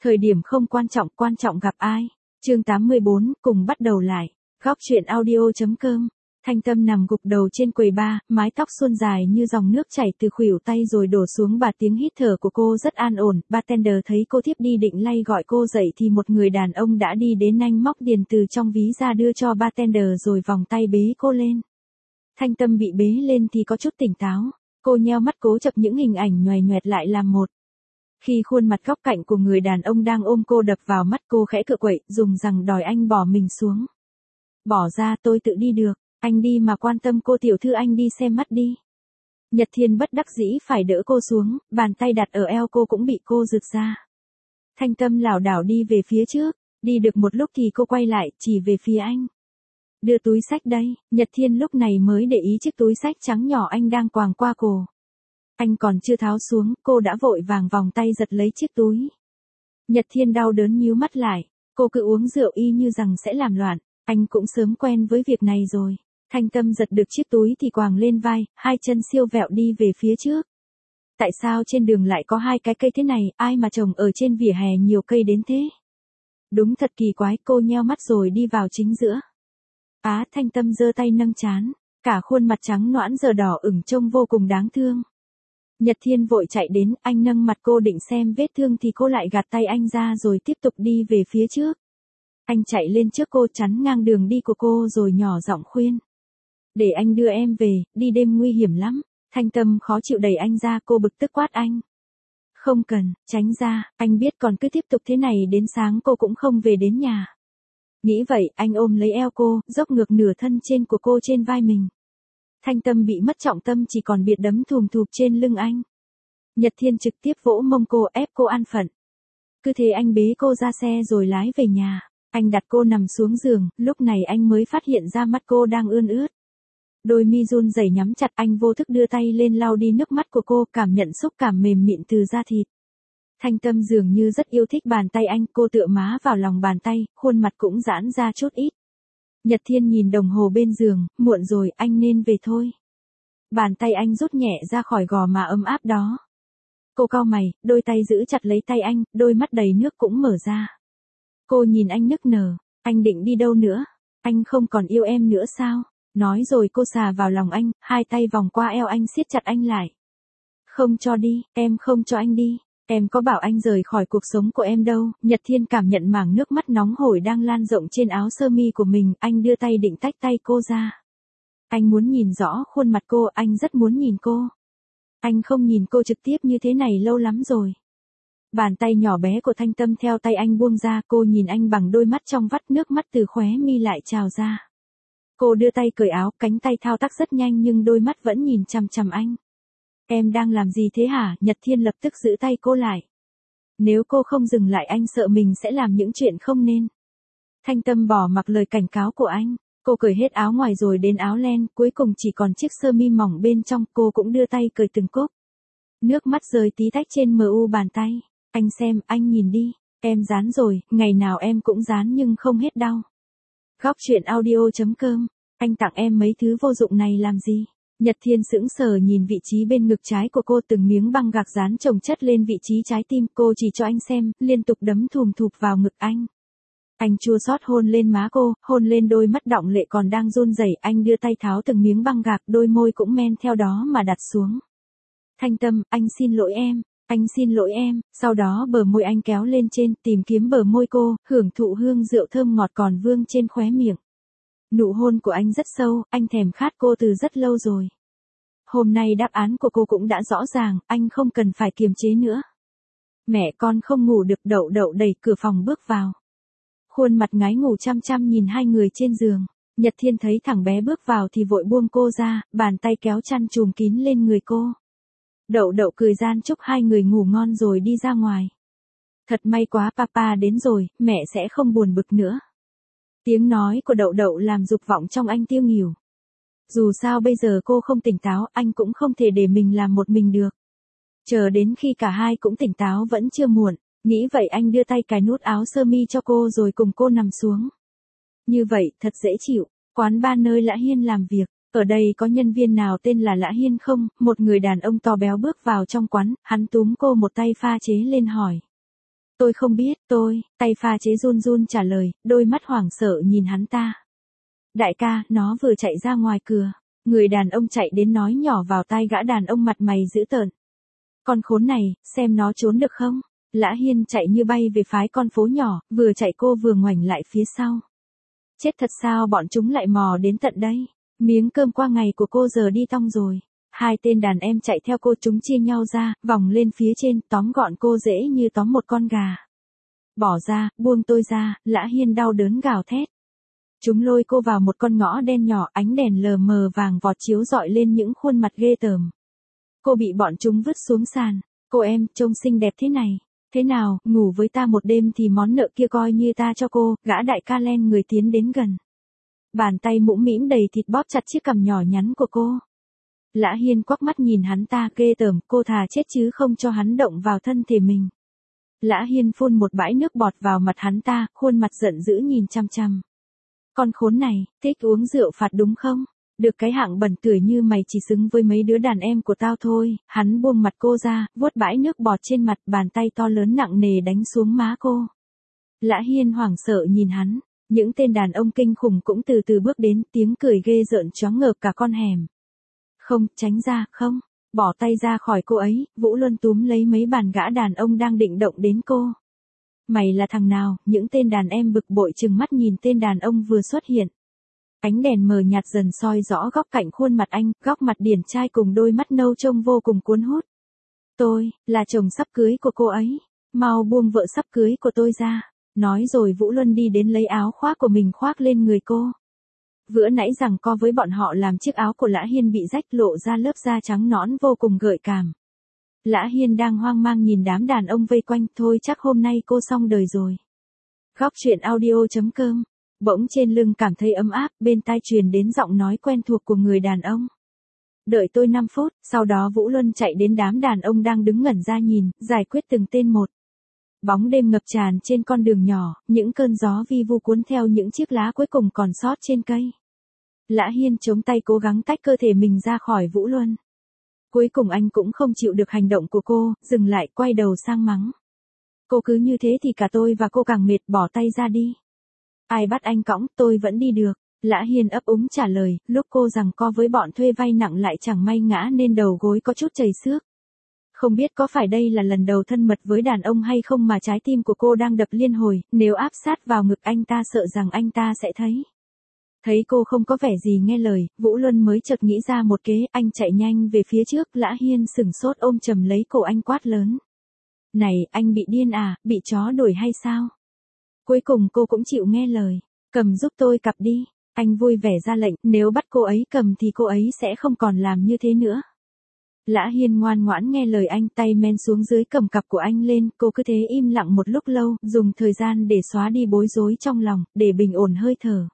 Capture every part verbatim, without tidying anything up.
Thời điểm không quan trọng, quan trọng gặp ai. Chương tám mươi bốn, cùng bắt đầu lại. Góc truyện audio.com. Thanh Tâm nằm gục đầu trên quầy bar, mái tóc suôn dài như dòng nước chảy từ khuỷu tay rồi đổ xuống, bà tiếng hít thở của cô rất an ổn. Bartender thấy cô thiếp đi định lay gọi cô dậy thì một người đàn ông đã đi đến, nhanh móc tiền từ trong ví ra đưa cho bartender rồi vòng tay bế cô lên. Thanh Tâm bị bế lên thì có chút tỉnh táo, cô nheo mắt cố chập những hình ảnh nhoài nhoẹt lại làm một. Khi khuôn mặt góc cạnh của người đàn ông đang ôm cô đập vào mắt, cô khẽ cựa quậy, dùng rằng đòi anh bỏ mình xuống. Bỏ ra, tôi tự đi được, anh đi mà quan tâm cô tiểu thư, anh đi xem mắt đi. Nhật Thiên bất đắc dĩ phải đỡ cô xuống, bàn tay đặt ở eo cô cũng bị cô giật ra. Thanh Tâm lảo đảo đi về phía trước, đi được một lúc thì cô quay lại, chỉ về phía anh. Đưa túi xách đây. Nhật Thiên lúc này mới để ý chiếc túi xách trắng nhỏ anh đang quàng qua cổ. Anh còn chưa tháo xuống, cô đã vội vàng vòng tay giật lấy chiếc túi. Nhật Thiên đau đớn nhíu mắt lại, cô cứ uống rượu y như rằng sẽ làm loạn, anh cũng sớm quen với việc này rồi. Thanh Tâm giật được chiếc túi thì quàng lên vai, hai chân siêu vẹo đi về phía trước. Tại sao trên đường lại có hai cái cây thế này, ai mà trồng ở trên vỉa hè nhiều cây đến thế? Đúng thật kỳ quái, cô nheo mắt rồi đi vào chính giữa. Á, Thanh Tâm giơ tay nâng trán, cả khuôn mặt trắng nõn giờ đỏ ửng trông vô cùng đáng thương. Nhật Thiên vội chạy đến, anh nâng mặt cô định xem vết thương thì cô lại gạt tay anh ra rồi tiếp tục đi về phía trước. Anh chạy lên trước cô, chắn ngang đường đi của cô rồi nhỏ giọng khuyên. Để anh đưa em về, đi đêm nguy hiểm lắm. Thanh Tâm khó chịu đẩy anh ra, cô bực tức quát anh. Không cần, tránh ra, anh biết còn cứ tiếp tục thế này đến sáng cô cũng không về đến nhà. Nghĩ vậy, anh ôm lấy eo cô, dốc ngược nửa thân trên của cô trên vai mình. Thanh Tâm bị mất trọng tâm, chỉ còn biệt đấm thùm thụp trên lưng anh. Nhật Thiên trực tiếp vỗ mông cô, ép cô an phận. Cứ thế anh bế cô ra xe rồi lái về nhà. Anh đặt cô nằm xuống giường, lúc này anh mới phát hiện ra mắt cô đang ươn ướt. Đôi mi run rẩy nhắm chặt, anh vô thức đưa tay lên lau đi nước mắt của cô, cảm nhận xúc cảm mềm mịn từ da thịt. Thanh Tâm dường như rất yêu thích bàn tay anh, cô tựa má vào lòng bàn tay, khuôn mặt cũng giãn ra chút ít. Nhật Thiên nhìn đồng hồ bên giường, muộn rồi, anh nên về thôi. Bàn tay anh rút nhẹ ra khỏi gò má ấm áp đó. Cô cau mày, đôi tay giữ chặt lấy tay anh, đôi mắt đầy nước cũng mở ra. Cô nhìn anh nức nở, anh định đi đâu nữa? Anh không còn yêu em nữa sao? Nói rồi cô xà vào lòng anh, hai tay vòng qua eo anh siết chặt anh lại. Không cho đi, em không cho anh đi. Em có bảo anh rời khỏi cuộc sống của em đâu. Nhật Thiên cảm nhận mảng nước mắt nóng hổi đang lan rộng trên áo sơ mi của mình, anh đưa tay định tách tay cô ra. Anh muốn nhìn rõ khuôn mặt cô, anh rất muốn nhìn cô. Anh không nhìn cô trực tiếp như thế này lâu lắm rồi. Bàn tay nhỏ bé của Thanh Tâm theo tay anh buông ra, cô nhìn anh bằng đôi mắt trong vắt, nước mắt từ khóe mi lại trào ra. Cô đưa tay cởi áo, cánh tay thao tác rất nhanh nhưng đôi mắt vẫn nhìn chằm chằm anh. Em đang làm gì thế hả? Nhật Thiên lập tức giữ tay cô lại. Nếu cô không dừng lại anh sợ mình sẽ làm những chuyện không nên. Thanh Tâm bỏ mặc lời cảnh cáo của anh. Cô cởi hết áo ngoài rồi đến áo len, cuối cùng chỉ còn chiếc sơ mi mỏng bên trong, cô cũng đưa tay cởi từng cúc. Nước mắt rơi tí tách trên mờ u bàn tay. Anh xem, anh nhìn đi. Em dán rồi, ngày nào em cũng dán nhưng không hết đau. Góc truyện audio.com. Anh tặng em mấy thứ vô dụng này làm gì? Nhật Thiên sững sờ nhìn vị trí bên ngực trái của cô, từng miếng băng gạc dán chồng chất lên vị trí trái tim, cô chỉ cho anh xem, liên tục đấm thùm thụp vào ngực anh. Anh chua xót hôn lên má cô, hôn lên đôi mắt đọng lệ còn đang run rẩy, anh đưa tay tháo từng miếng băng gạc, đôi môi cũng men theo đó mà đặt xuống. Thanh Tâm, anh xin lỗi em, anh xin lỗi em, sau đó bờ môi anh kéo lên trên, tìm kiếm bờ môi cô, hưởng thụ hương rượu thơm ngọt còn vương trên khóe miệng. Nụ hôn của anh rất sâu, anh thèm khát cô từ rất lâu rồi. Hôm nay đáp án của cô cũng đã rõ ràng, anh không cần phải kiềm chế nữa. Mẹ con không ngủ được. Đậu Đậu đẩy cửa phòng bước vào. Khuôn mặt ngái ngủ chăm chăm nhìn hai người trên giường. Nhật Thiên thấy thằng bé bước vào thì vội buông cô ra, bàn tay kéo chăn trùm kín lên người cô. Đậu Đậu cười gian chúc hai người ngủ ngon rồi đi ra ngoài. Thật may quá, papa đến rồi, mẹ sẽ không buồn bực nữa. Tiếng nói của Đậu Đậu làm dục vọng trong anh tiêu nghỉu. Dù sao bây giờ cô không tỉnh táo, anh cũng không thể để mình làm một mình được. Chờ đến khi cả hai cũng tỉnh táo vẫn chưa muộn, nghĩ vậy anh đưa tay cài nút áo sơ mi cho cô rồi cùng cô nằm xuống. Như vậy, thật dễ chịu. Quán bar nơi Lã Hiên làm việc, ở đây có nhân viên nào tên là Lã Hiên không? Một người đàn ông to béo bước vào trong quán, hắn túm cô một tay pha chế lên hỏi. Tôi không biết, tôi, tay pha chế run run trả lời, đôi mắt hoảng sợ nhìn hắn ta. Đại ca, nó vừa chạy ra ngoài cửa. Người đàn ông chạy đến nói nhỏ vào tai gã đàn ông mặt mày dữ tợn. Con khốn này, xem nó trốn được không? Lã Hiên chạy như bay về phái con phố nhỏ, vừa chạy cô vừa ngoảnh lại phía sau. Chết thật sao bọn chúng lại mò đến tận đây? Miếng cơm qua ngày của cô giờ đi tong rồi. Hai tên đàn em chạy theo cô, chúng chia nhau ra, vòng lên phía trên, tóm gọn cô dễ như tóm một con gà. Bỏ ra, buông tôi ra, Lã Hiên đau đớn gào thét. Chúng lôi cô vào một con ngõ đen nhỏ, ánh đèn lờ mờ vàng vọt chiếu rọi lên những khuôn mặt ghê tởm. Cô bị bọn chúng vứt xuống sàn. Cô em, trông xinh đẹp thế này. Thế nào, ngủ với ta một đêm thì món nợ kia coi như ta cho cô, gã đại ca len người tiến đến gần. Bàn tay mũm mĩm đầy thịt bóp chặt chiếc cằm nhỏ nhắn của cô. Lã Hiên quắc mắt nhìn hắn ta, ghê tởm, cô thà chết chứ không cho hắn động vào thân thể mình. Lã Hiên phun một bãi nước bọt vào mặt hắn ta, khuôn mặt giận dữ nhìn chăm chăm. Con khốn này, thích uống rượu phạt đúng không? Được cái hạng bẩn tưởi như mày chỉ xứng với mấy đứa đàn em của tao thôi. Hắn buông mặt cô ra, vuốt bãi nước bọt trên mặt, bàn tay to lớn nặng nề đánh xuống má cô. Lã Hiên hoảng sợ nhìn hắn. Những tên đàn ông kinh khủng cũng từ từ bước đến, tiếng cười ghê rợn choáng ngợp cả con hẻm. Không, tránh ra, không. Bỏ tay ra khỏi cô ấy, Vũ Luân túm lấy mấy bàn gã đàn ông đang định động đến cô. Mày là thằng nào? Những tên đàn em bực bội trừng mắt nhìn tên đàn ông vừa xuất hiện. Ánh đèn mờ nhạt dần soi rõ góc cạnh khuôn mặt anh, góc mặt điển trai cùng đôi mắt nâu trông vô cùng cuốn hút. Tôi, là chồng sắp cưới của cô ấy. Mau buông vợ sắp cưới của tôi ra. Nói rồi Vũ Luân đi đến lấy áo khoác của mình khoác lên người cô. Vừa nãy rằng co với bọn họ làm chiếc áo của Lã Hiên bị rách, lộ ra lớp da trắng nõn vô cùng gợi cảm. Lã Hiên đang hoang mang nhìn đám đàn ông vây quanh, thôi chắc hôm nay cô xong đời rồi. Góc truyện audio chấm com. Bỗng trên lưng cảm thấy ấm áp, bên tai truyền đến giọng nói quen thuộc của người đàn ông. Đợi tôi năm phút, sau đó Vũ Luân chạy đến đám đàn ông đang đứng ngẩn ra nhìn, giải quyết từng tên một. Bóng đêm ngập tràn trên con đường nhỏ, những cơn gió vi vu cuốn theo những chiếc lá cuối cùng còn sót trên cây. Lã Hiên chống tay cố gắng tách cơ thể mình ra khỏi Vũ Luân. Cuối cùng anh cũng không chịu được hành động của cô, dừng lại, quay đầu sang mắng. Cô cứ như thế thì cả tôi và cô càng mệt, bỏ tay ra đi. Ai bắt anh cõng, tôi vẫn đi được. Lã Hiên ấp úng trả lời, lúc cô giằng co với bọn thuê vay nặng lại chẳng may ngã nên đầu gối có chút chảy xước. Không biết có phải đây là lần đầu thân mật với đàn ông hay không mà trái tim của cô đang đập liên hồi, nếu áp sát vào ngực anh ta sợ rằng anh ta sẽ thấy. Thấy cô không có vẻ gì nghe lời, Vũ Luân mới chợt nghĩ ra một kế, anh chạy nhanh về phía trước, Lã Hiên sửng sốt ôm chầm lấy cổ anh quát lớn. Này, anh bị điên à, bị chó đuổi hay sao? Cuối cùng cô cũng chịu nghe lời, cầm giúp tôi cặp đi. Anh vui vẻ ra lệnh, nếu bắt cô ấy cầm thì cô ấy sẽ không còn làm như thế nữa. Lã Hiên ngoan ngoãn nghe lời anh, tay men xuống dưới cầm cặp của anh lên, cô cứ thế im lặng một lúc lâu, dùng thời gian để xóa đi bối rối trong lòng, để bình ổn hơi thở.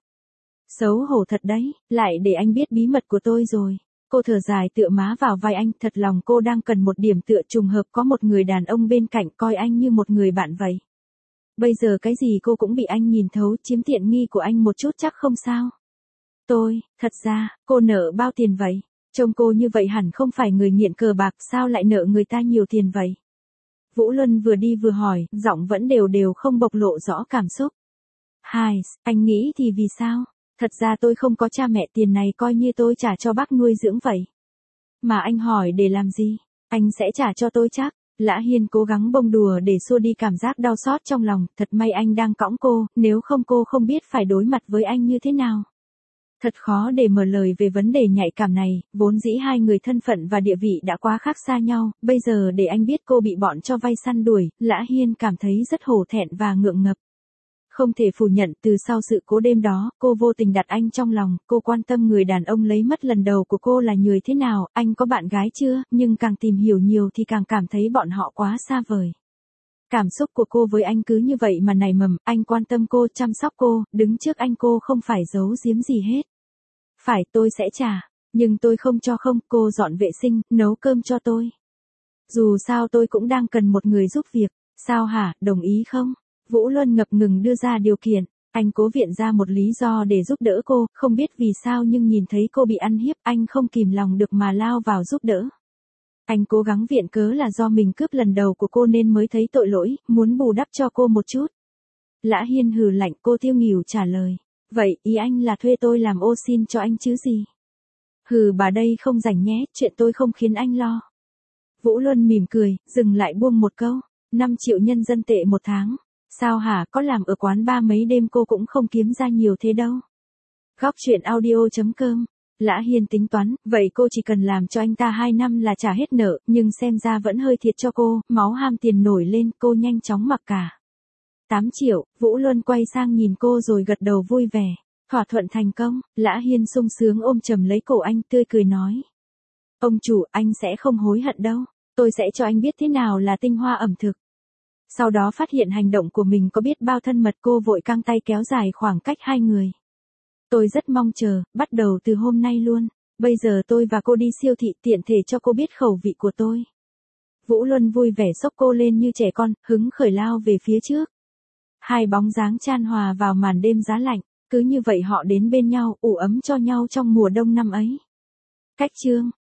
Xấu hổ thật đấy, lại để anh biết bí mật của tôi rồi. Cô thở dài tựa má vào vai anh, thật lòng cô đang cần một điểm tựa, trùng hợp có một người đàn ông bên cạnh coi anh như một người bạn vậy. Bây giờ cái gì cô cũng bị anh nhìn thấu, chiếm tiện nghi của anh một chút chắc không sao. Tôi, thật ra, cô nợ bao tiền vậy? Trông cô như vậy hẳn không phải người nghiện cờ bạc, sao lại nợ người ta nhiều tiền vậy? Vũ Luân vừa đi vừa hỏi, giọng vẫn đều đều không bộc lộ rõ cảm xúc. Hai, anh nghĩ thì vì sao? Thật ra tôi không có cha mẹ, tiền này coi như tôi trả cho bác nuôi dưỡng vậy. Mà anh hỏi để làm gì? Anh sẽ trả cho tôi chắc. Lã Hiên cố gắng bông đùa để xua đi cảm giác đau xót trong lòng, thật may anh đang cõng cô, nếu không cô không biết phải đối mặt với anh như thế nào. Thật khó để mở lời về vấn đề nhạy cảm này, vốn dĩ hai người thân phận và địa vị đã quá khác xa nhau, bây giờ để anh biết cô bị bọn cho vay săn đuổi, Lã Hiên cảm thấy rất hổ thẹn và ngượng ngập. Không thể phủ nhận, từ sau sự cố đêm đó, cô vô tình đặt anh trong lòng, cô quan tâm người đàn ông lấy mất lần đầu của cô là người thế nào, anh có bạn gái chưa, nhưng càng tìm hiểu nhiều thì càng cảm thấy bọn họ quá xa vời. Cảm xúc của cô với anh cứ như vậy mà nảy mầm, anh quan tâm cô, chăm sóc cô, đứng trước anh cô không phải giấu giếm gì hết. Phải, tôi sẽ trả, nhưng tôi không cho không, cô dọn vệ sinh, nấu cơm cho tôi. Dù sao tôi cũng đang cần một người giúp việc, sao hả, đồng ý không? Vũ Luân ngập ngừng đưa ra điều kiện, anh cố viện ra một lý do để giúp đỡ cô, không biết vì sao nhưng nhìn thấy cô bị ăn hiếp, anh không kìm lòng được mà lao vào giúp đỡ. Anh cố gắng viện cớ là do mình cướp lần đầu của cô nên mới thấy tội lỗi, muốn bù đắp cho cô một chút. Lã Hiên hừ lạnh, cô tiêu nghỉu trả lời. Vậy, ý anh là thuê tôi làm ô xin cho anh chứ gì? Hừ, bà đây không rảnh nhé, chuyện tôi không khiến anh lo. Vũ Luân mỉm cười, dừng lại buông một câu. năm triệu nhân dân tệ một tháng. Sao hả, có làm ở quán ba mấy đêm cô cũng không kiếm ra nhiều thế đâu. Góc chuyện audio chấm com. Lã Hiên tính toán, vậy cô chỉ cần làm cho anh ta hai năm là trả hết nợ, nhưng xem ra vẫn hơi thiệt cho cô, máu ham tiền nổi lên, cô nhanh chóng mặc cả. tám triệu, Vũ Luân quay sang nhìn cô rồi gật đầu vui vẻ. Thỏa thuận thành công, Lã Hiên sung sướng ôm chầm lấy cổ anh tươi cười nói. Ông chủ, anh sẽ không hối hận đâu, tôi sẽ cho anh biết thế nào là tinh hoa ẩm thực. Sau đó phát hiện hành động của mình có biết bao thân mật, cô vội căng tay kéo dài khoảng cách hai người. Tôi rất mong chờ, bắt đầu từ hôm nay luôn. Bây giờ tôi và cô đi siêu thị tiện thể cho cô biết khẩu vị của tôi. Vũ Luân vui vẻ xốc cô lên như trẻ con, hứng khởi lao về phía trước. Hai bóng dáng chan hòa vào màn đêm giá lạnh, cứ như vậy họ đến bên nhau, ủ ấm cho nhau trong mùa đông năm ấy. Cách chương